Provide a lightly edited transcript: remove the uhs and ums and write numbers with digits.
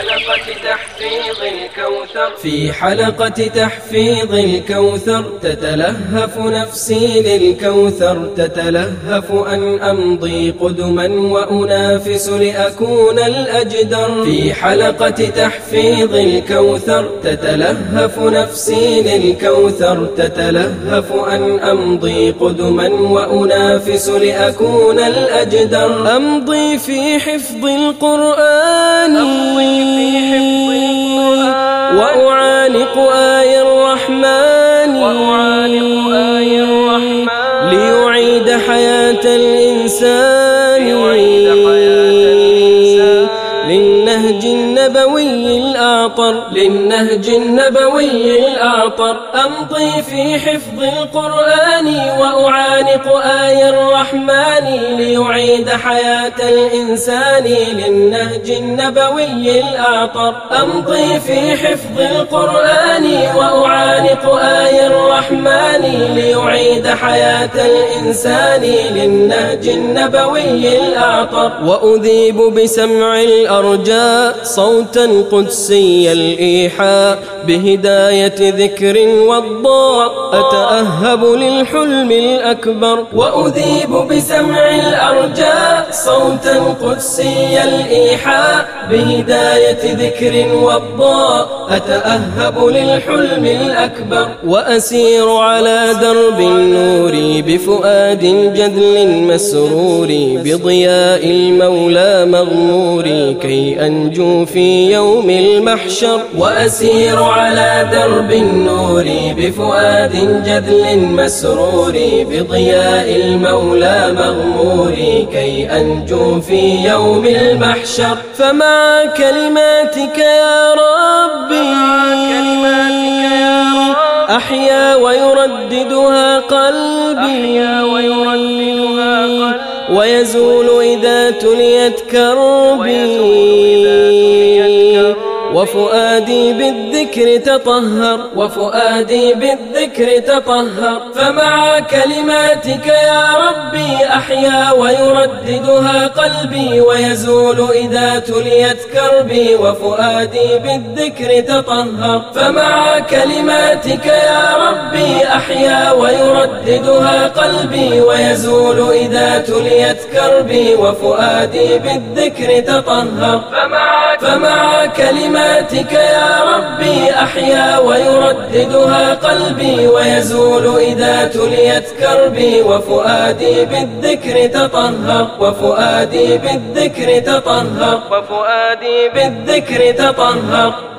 في حلقة تحفيظ الكوثر تتلهف نفسي للكوثر، تتلهف أن أمضي قدما وأنافس لأكون الأجدر. في حلقة تحفيظ الكوثر تتلهف نفسي للكوثر، تتلهف أن أمضي قدما وأنافس لأكون الأجدر. أمضي في حفظ القرآن وأعانق آي الرحمن ليعيد حياة الإنسان للنهج النبوي الأعطر، للنهج النبوي الأعطر. أمضي في حفظ القرآن وأعانق آي الرحمن ليعيد حياة الإنسان للنهج النبوي الأعطر. أمضي في حفظ القرآن وأعانق آي الرحمن ليعيد حياة الإنسان للنهج النبوي الأعطر. وأذيب بسمع الأرجاء صوتا قدسي الإيحاء بهداية ذكر والضاء، أتأهب للحلم الأكبر. وأذيب بسمع الأرجاء صوتا قدسي الإيحاء بهداية ذكر والضاء، أتأهب للحلم الأكبر. وأسير على درب النور بفؤاد جذل مسرور بضياء المولى مغمور كي أنجو في يوم المحشر. وأسير على درب النور بفؤاد جذل مسرور بضياء المولى مغمور كي أنجو في يوم المحشر. فمع كلماتك يا ربي أحيا ويرددها قلبي ويزول إذا تليت كربي وفؤادي بالذكر تطهر، وفؤادي بالذكر تطهر. فمع كلماتك يا ربي أحيا ويرددها قلبي ويزول إذا تليت كربي وفؤادي بالذكر تطهر. فمع كلماتك يا ربي أحيا ويرددها قلبي ويزول إذا تليت كربي وفؤادي بالذكر تطهر. فمع كلماتك يا ربي أحيا ويرددها قلبي ويزول إذا تليت كربي وفؤادي بالذكر تطهر، وفؤادي بالذكر تطهر، وفؤادي بالذكر تطهر.